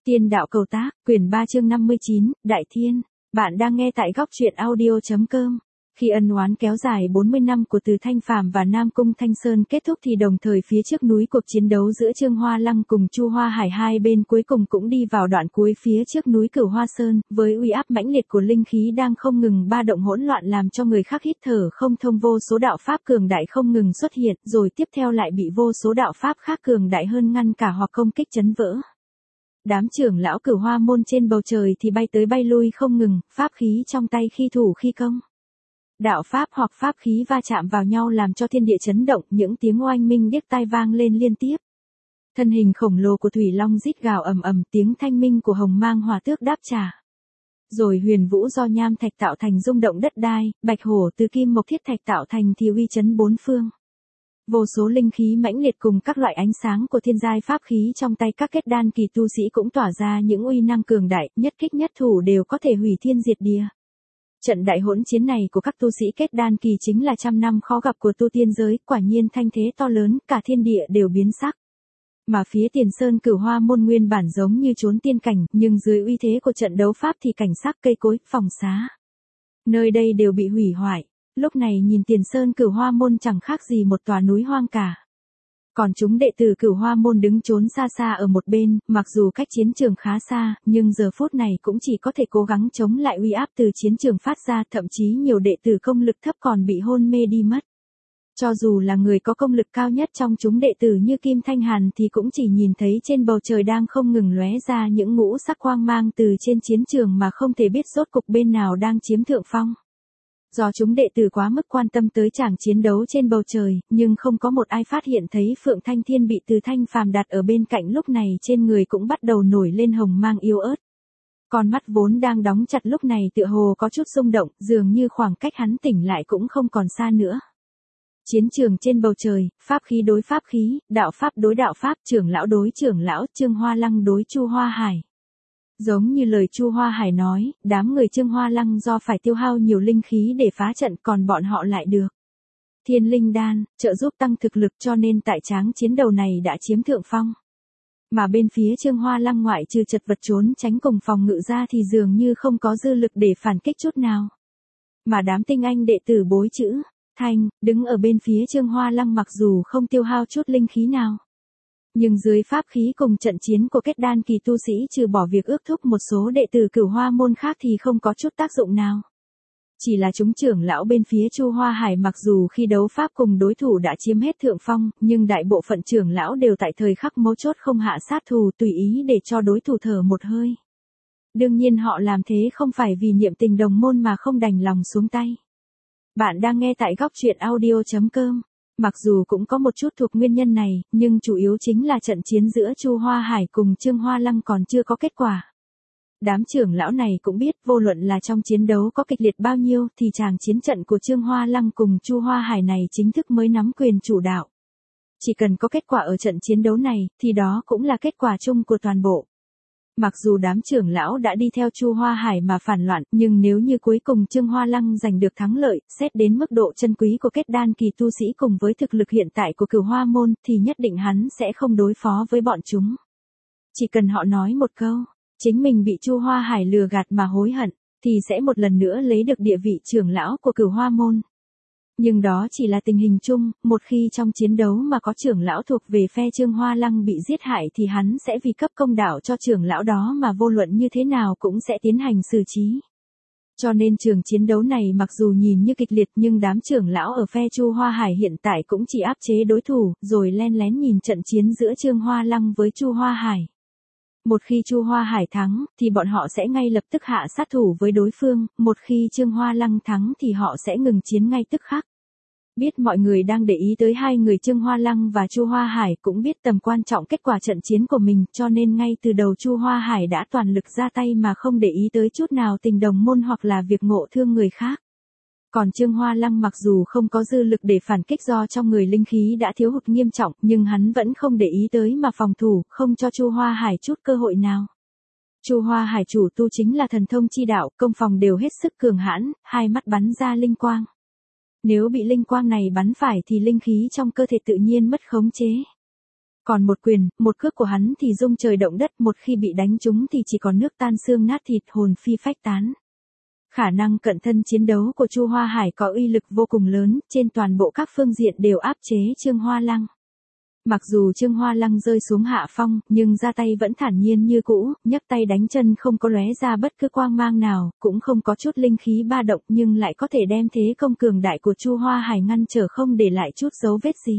Tiên đạo cầu tác, quyển 3 chương 59, Đại Thiên. Bạn đang nghe tại góc truyện audio.com. Khi ân oán kéo dài 40 năm của Từ Thanh Phàm và Nam Cung Thanh Sơn kết thúc thì đồng thời phía trước núi cuộc chiến đấu giữa Trương Hoa Lăng cùng Chu Hoa Hải hai bên cuối cùng cũng đi vào đoạn cuối phía trước núi Cửu Hoa Sơn, với uy áp mãnh liệt của linh khí đang không ngừng ba động hỗn loạn làm cho người khác hít thở không thông, vô số đạo pháp cường đại không ngừng xuất hiện, rồi tiếp theo lại bị vô số đạo pháp khác cường đại hơn ngăn cả hoặc công kích chấn vỡ. Đám trưởng lão Cửu Hoa môn trên bầu trời thì bay tới bay lui không ngừng, pháp khí trong tay khi thủ khi công. Đạo pháp hoặc pháp khí va chạm vào nhau làm cho thiên địa chấn động, những tiếng oanh minh điếc tai vang lên liên tiếp. Thân hình khổng lồ của Thủy Long rít gào ầm ầm, tiếng thanh minh của Hồng Mang Hỏa Tước đáp trả. Rồi huyền vũ do nham thạch tạo thành rung động đất đai, bạch hổ từ kim mộc thiết thạch tạo thành thì uy chấn bốn phương. Vô số linh khí mãnh liệt cùng các loại ánh sáng của thiên giai pháp khí trong tay các kết đan kỳ tu sĩ cũng tỏa ra những uy năng cường đại, nhất kích nhất thủ đều có thể hủy thiên diệt địa. Trận đại hỗn chiến này của các tu sĩ kết đan kỳ chính là trăm năm khó gặp của tu tiên giới, quả nhiên thanh thế to lớn, cả thiên địa đều biến sắc. Mà phía Tiền Sơn Cửu Hoa môn nguyên bản giống như trốn tiên cảnh, nhưng dưới uy thế của trận đấu pháp thì cảnh sắc cây cối, phòng xá, nơi đây đều bị hủy hoại. Lúc này nhìn Tiền Sơn Cửu Hoa môn chẳng khác gì một tòa núi hoang cả. Còn chúng đệ tử Cửu Hoa môn đứng trốn xa xa ở một bên, mặc dù cách chiến trường khá xa, nhưng giờ phút này cũng chỉ có thể cố gắng chống lại uy áp từ chiến trường phát ra, thậm chí nhiều đệ tử công lực thấp còn bị hôn mê đi mất. Cho dù là người có công lực cao nhất trong chúng đệ tử như Kim Thanh Hàn thì cũng chỉ nhìn thấy trên bầu trời đang không ngừng lóe ra những ngũ sắc quang mang từ trên chiến trường mà không thể biết rốt cục bên nào đang chiếm thượng phong. Do chúng đệ tử quá mức quan tâm tới tràng chiến đấu trên bầu trời, nhưng không có một ai phát hiện thấy Phượng Thanh Thiên bị Từ Thanh Phàm đặt ở bên cạnh, lúc này trên người cũng bắt đầu nổi lên hồng mang yếu ớt. Con mắt vốn đang đóng chặt lúc này tựa hồ có chút rung động, dường như khoảng cách hắn tỉnh lại cũng không còn xa nữa. Chiến trường trên bầu trời, pháp khí đối pháp khí, đạo pháp đối đạo pháp, trưởng lão đối trưởng lão, Trương Hoa Lăng đối Chu Hoa Hải. Giống như lời Chu Hoa Hải nói, đám người Trương Hoa Lăng do phải tiêu hao nhiều linh khí để phá trận, còn bọn họ lại được Thiên Linh Đan trợ giúp tăng thực lực, cho nên tại tráng chiến đầu này đã chiếm thượng phong. Mà bên phía Trương Hoa Lăng ngoại trừ chật vật trốn tránh cùng phòng ngự ra thì dường như không có dư lực để phản kích chút nào. Mà đám tinh anh đệ tử Bối Chữ, Thanh, đứng ở bên phía Trương Hoa Lăng mặc dù không tiêu hao chút linh khí nào, nhưng dưới pháp khí cùng trận chiến của kết đan kỳ tu sĩ trừ bỏ việc ước thúc một số đệ tử Cửu Hoa môn khác thì không có chút tác dụng nào. Chỉ là chúng trưởng lão bên phía Chu Hoa Hải mặc dù khi đấu pháp cùng đối thủ đã chiếm hết thượng phong, nhưng đại bộ phận trưởng lão đều tại thời khắc mấu chốt không hạ sát thủ, tùy ý để cho đối thủ thở một hơi. Đương nhiên họ làm thế không phải vì niệm tình đồng môn mà không đành lòng xuống tay. Bạn đang nghe tại góc truyện audio.com. Mặc dù cũng có một chút thuộc nguyên nhân này, nhưng chủ yếu chính là trận chiến giữa Chu Hoa Hải cùng Trương Hoa Lăng còn chưa có kết quả. Đám trưởng lão này cũng biết vô luận là trong chiến đấu có kịch liệt bao nhiêu thì tràng chiến trận của Trương Hoa Lăng cùng Chu Hoa Hải này chính thức mới nắm quyền chủ đạo. Chỉ cần có kết quả ở trận chiến đấu này thì đó cũng là kết quả chung của toàn bộ. Mặc dù đám trưởng lão đã đi theo Chu Hoa Hải mà phản loạn, nhưng nếu như cuối cùng Trương Hoa Lăng giành được thắng lợi, xét đến mức độ chân quý của kết đan kỳ tu sĩ cùng với thực lực hiện tại của Cửu Hoa môn thì nhất định hắn sẽ không đối phó với bọn chúng. Chỉ cần họ nói một câu, chính mình bị Chu Hoa Hải lừa gạt mà hối hận, thì sẽ một lần nữa lấy được địa vị trưởng lão của Cửu Hoa môn. Nhưng đó chỉ là tình hình chung, một khi trong chiến đấu mà có trưởng lão thuộc về phe Trương Hoa Lăng bị giết hại thì hắn sẽ vì cấp công đạo cho trưởng lão đó mà vô luận như thế nào cũng sẽ tiến hành xử trí. Cho nên trường chiến đấu này mặc dù nhìn như kịch liệt nhưng đám trưởng lão ở phe Chu Hoa Hải hiện tại cũng chỉ áp chế đối thủ, rồi len lén nhìn trận chiến giữa Trương Hoa Lăng với Chu Hoa Hải. Một khi Chu Hoa Hải thắng, thì bọn họ sẽ ngay lập tức hạ sát thủ với đối phương, một khi Trương Hoa Lăng thắng thì họ sẽ ngừng chiến ngay tức khắc. Biết mọi người đang để ý tới hai người Trương Hoa Lăng và Chu Hoa Hải, cũng biết tầm quan trọng kết quả trận chiến của mình, cho nên ngay từ đầu Chu Hoa Hải đã toàn lực ra tay mà không để ý tới chút nào tình đồng môn hoặc là việc ngộ thương người khác. Còn Trương Hoa Lăng mặc dù không có dư lực để phản kích do trong người linh khí đã thiếu hụt nghiêm trọng, nhưng hắn vẫn không để ý tới mà phòng thủ, không cho Chu Hoa Hải chút cơ hội nào. Chu Hoa Hải chủ tu chính là thần thông chi đạo, công phòng đều hết sức cường hãn, hai mắt bắn ra linh quang. Nếu bị linh quang này bắn phải thì linh khí trong cơ thể tự nhiên mất khống chế. Còn một quyền, một cước của hắn thì rung trời động đất, một khi bị đánh trúng thì chỉ còn nước tan xương nát thịt, hồn phi phách tán. Khả năng cận thân chiến đấu của Chu Hoa Hải có uy lực vô cùng lớn, trên toàn bộ các phương diện đều áp chế Trương Hoa Lăng. Mặc dù Trương Hoa Lăng rơi xuống hạ phong, nhưng ra tay vẫn thản nhiên như cũ, nhấc tay đánh chân không có lóe ra bất cứ quang mang nào, cũng không có chút linh khí ba động, nhưng lại có thể đem thế công cường đại của Chu Hoa Hải ngăn trở không để lại chút dấu vết gì.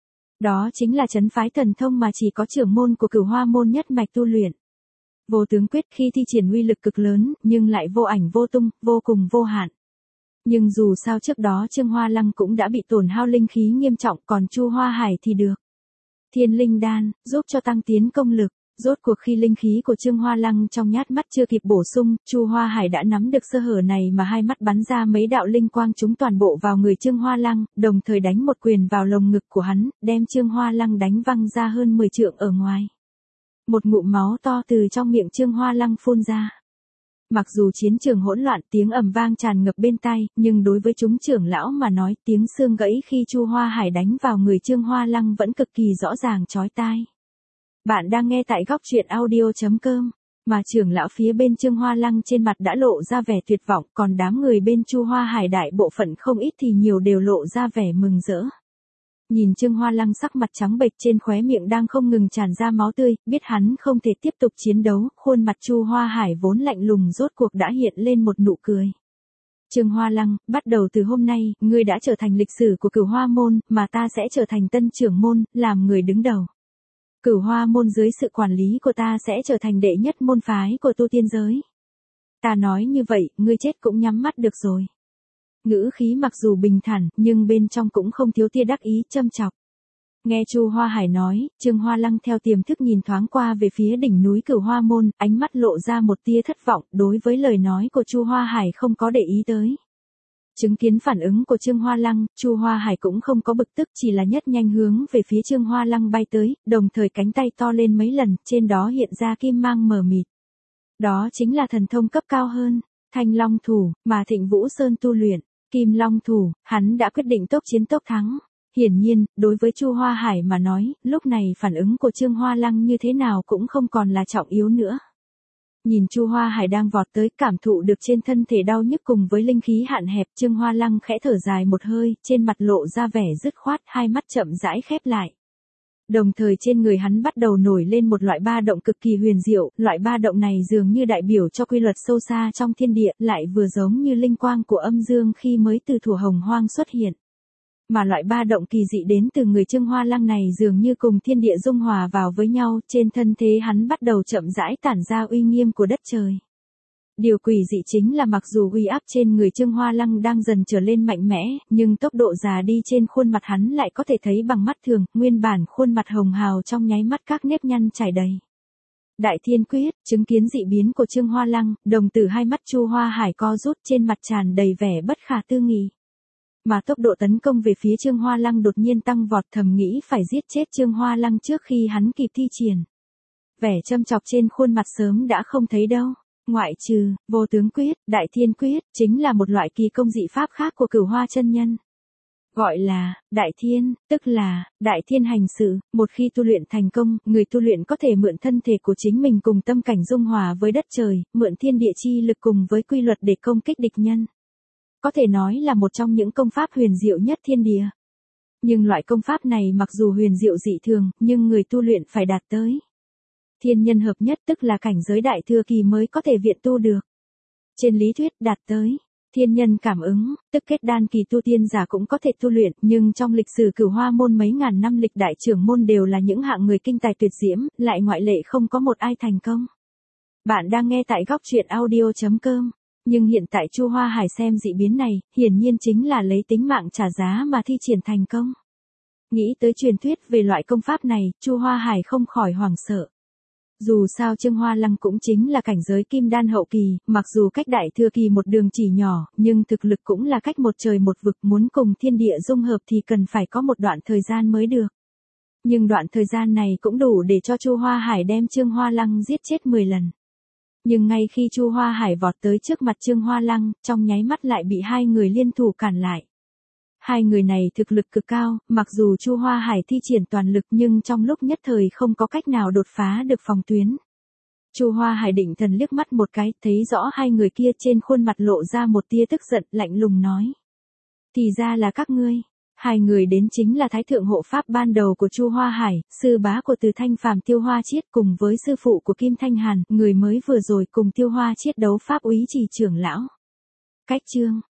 Đó chính là trấn phái thần thông mà chỉ có trưởng môn của Cửu Hoa môn nhất mạch tu luyện. Vô tướng quyết khi thi triển uy lực cực lớn, nhưng lại vô ảnh vô tung, vô cùng vô hạn. Nhưng dù sao trước đó Trương Hoa Lăng cũng đã bị tổn hao linh khí nghiêm trọng, còn Chu Hoa Hải thì được. Thiên linh đan, giúp cho tăng tiến công lực. Rốt cuộc khi linh khí của Trương Hoa Lăng trong nhát mắt chưa kịp bổ sung, Chu Hoa Hải đã nắm được sơ hở này mà hai mắt bắn ra mấy đạo linh quang trúng toàn bộ vào người Trương Hoa Lăng, đồng thời đánh một quyền vào lồng ngực của hắn, đem Trương Hoa Lăng đánh văng ra hơn 10 trượng ở ngoài. Một ngụm máu to từ trong miệng Trương Hoa Lăng phun ra. Mặc dù chiến trường hỗn loạn, tiếng ầm vang tràn ngập bên tai, nhưng đối với chúng trưởng lão mà nói, tiếng xương gãy khi Chu Hoa Hải đánh vào người Trương Hoa Lăng vẫn cực kỳ rõ ràng chói tai. Bạn đang nghe tại góc truyện audio.com, mà trưởng lão phía bên Trương Hoa Lăng trên mặt đã lộ ra vẻ tuyệt vọng, còn đám người bên Chu Hoa Hải đại bộ phận không ít thì nhiều đều lộ ra vẻ mừng rỡ. Nhìn Trương Hoa Lăng sắc mặt trắng bệch, trên khóe miệng đang không ngừng tràn ra máu tươi, biết hắn không thể tiếp tục chiến đấu, khuôn mặt Chu Hoa Hải vốn lạnh lùng rốt cuộc đã hiện lên một nụ cười. Trương Hoa Lăng, bắt đầu từ hôm nay, ngươi đã trở thành lịch sử của Cửu Hoa môn, mà ta sẽ trở thành tân trưởng môn, làm người đứng đầu. Cửu Hoa môn dưới sự quản lý của ta sẽ trở thành đệ nhất môn phái của tu tiên giới. Ta nói như vậy, ngươi chết cũng nhắm mắt được rồi. Ngữ khí mặc dù bình thản, nhưng bên trong cũng không thiếu tia đắc ý, châm chọc. Nghe Chu Hoa Hải nói, Trương Hoa Lăng theo tiềm thức nhìn thoáng qua về phía đỉnh núi Cửu Hoa môn, ánh mắt lộ ra một tia thất vọng, đối với lời nói của Chu Hoa Hải không có để ý tới. Chứng kiến phản ứng của Trương Hoa Lăng, Chu Hoa Hải cũng không có bực tức, chỉ là nhất nhanh hướng về phía Trương Hoa Lăng bay tới, đồng thời cánh tay to lên mấy lần, trên đó hiện ra kim mang mờ mịt. Đó chính là thần thông cấp cao hơn, Thanh Long thủ, mà Thịnh Vũ Sơn tu luyện. Kim Long thủ, hắn đã quyết định tốc chiến tốc thắng. Hiển nhiên, đối với Chu Hoa Hải mà nói, lúc này phản ứng của Trương Hoa Lăng như thế nào cũng không còn là trọng yếu nữa. Nhìn Chu Hoa Hải đang vọt tới, cảm thụ được trên thân thể đau nhức cùng với linh khí hạn hẹp, Trương Hoa Lăng khẽ thở dài một hơi, trên mặt lộ ra vẻ dứt khoát, hai mắt chậm rãi khép lại. Đồng thời trên người hắn bắt đầu nổi lên một loại ba động cực kỳ huyền diệu, loại ba động này dường như đại biểu cho quy luật sâu xa trong thiên địa, lại vừa giống như linh quang của âm dương khi mới từ thuở hồng hoang xuất hiện. Mà loại ba động kỳ dị đến từ người Trương Hoa Lăng này dường như cùng thiên địa dung hòa vào với nhau, trên thân thế hắn bắt đầu chậm rãi tản ra uy nghiêm của đất trời. Điều quỷ dị chính là mặc dù uy áp trên người Trương Hoa Lăng đang dần trở lên mạnh mẽ, nhưng tốc độ già đi trên khuôn mặt hắn lại có thể thấy bằng mắt thường, nguyên bản khuôn mặt hồng hào trong nháy mắt các nếp nhăn trải đầy. Đại Thiên Quyết, chứng kiến dị biến của Trương Hoa Lăng, đồng tử hai mắt Chu Hoa Hải co rút, trên mặt tràn đầy vẻ bất khả tư nghị. Mà tốc độ tấn công về phía Trương Hoa Lăng đột nhiên tăng vọt, thầm nghĩ phải giết chết Trương Hoa Lăng trước khi hắn kịp thi triển. Vẻ châm chọc trên khuôn mặt sớm đã không thấy đâu. Ngoại trừ, Vô Tướng Quyết, Đại Thiên Quyết, chính là một loại kỳ công dị pháp khác của Cửu Hoa chân nhân. Gọi là, Đại Thiên, tức là, Đại Thiên hành sự, một khi tu luyện thành công, người tu luyện có thể mượn thân thể của chính mình cùng tâm cảnh dung hòa với đất trời, mượn thiên địa chi lực cùng với quy luật để công kích địch nhân. Có thể nói là một trong những công pháp huyền diệu nhất thiên địa. Nhưng loại công pháp này mặc dù huyền diệu dị thường, nhưng người tu luyện phải đạt tới thiên nhân hợp nhất, tức là cảnh giới đại thừa kỳ mới có thể viện tu được. Trên lý thuyết đạt tới thiên nhân cảm ứng, tức kết đan kỳ tu tiên giả cũng có thể tu luyện, nhưng trong lịch sử Cửu Hoa môn mấy ngàn năm lịch đại trưởng môn đều là những hạng người kinh tài tuyệt diễm, lại ngoại lệ không có một ai thành công. Bạn đang nghe tại góc truyện audio.com, nhưng hiện tại Chu Hoa Hải xem dị biến này, hiển nhiên chính là lấy tính mạng trả giá mà thi triển thành công. Nghĩ tới truyền thuyết về loại công pháp này, Chu Hoa Hải không khỏi hoảng sợ. Dù sao Trương Hoa Lăng cũng chính là cảnh giới kim đan hậu kỳ, mặc dù cách đại thừa kỳ một đường chỉ nhỏ, nhưng thực lực cũng là cách một trời một vực, muốn cùng thiên địa dung hợp thì cần phải có một đoạn thời gian mới được. Nhưng đoạn thời gian này cũng đủ để cho Chu Hoa Hải đem Trương Hoa Lăng giết chết 10 lần. Nhưng ngay khi Chu Hoa Hải vọt tới trước mặt Trương Hoa Lăng, trong nháy mắt lại bị hai người liên thủ cản lại. Hai người này thực lực cực cao, mặc dù Chu Hoa Hải thi triển toàn lực nhưng trong lúc nhất thời không có cách nào đột phá được phòng tuyến. Chu Hoa Hải định thần liếc mắt một cái, thấy rõ hai người kia, trên khuôn mặt lộ ra một tia tức giận, lạnh lùng nói. Thì ra là các ngươi. Hai người đến chính là Thái Thượng Hộ Pháp ban đầu của Chu Hoa Hải, sư bá của Từ Thanh Phàm Tiêu Hoa Chiết cùng với sư phụ của Kim Thanh Hàn, người mới vừa rồi cùng Tiêu Hoa Chiết đấu pháp úy trì trưởng lão. Cách chương.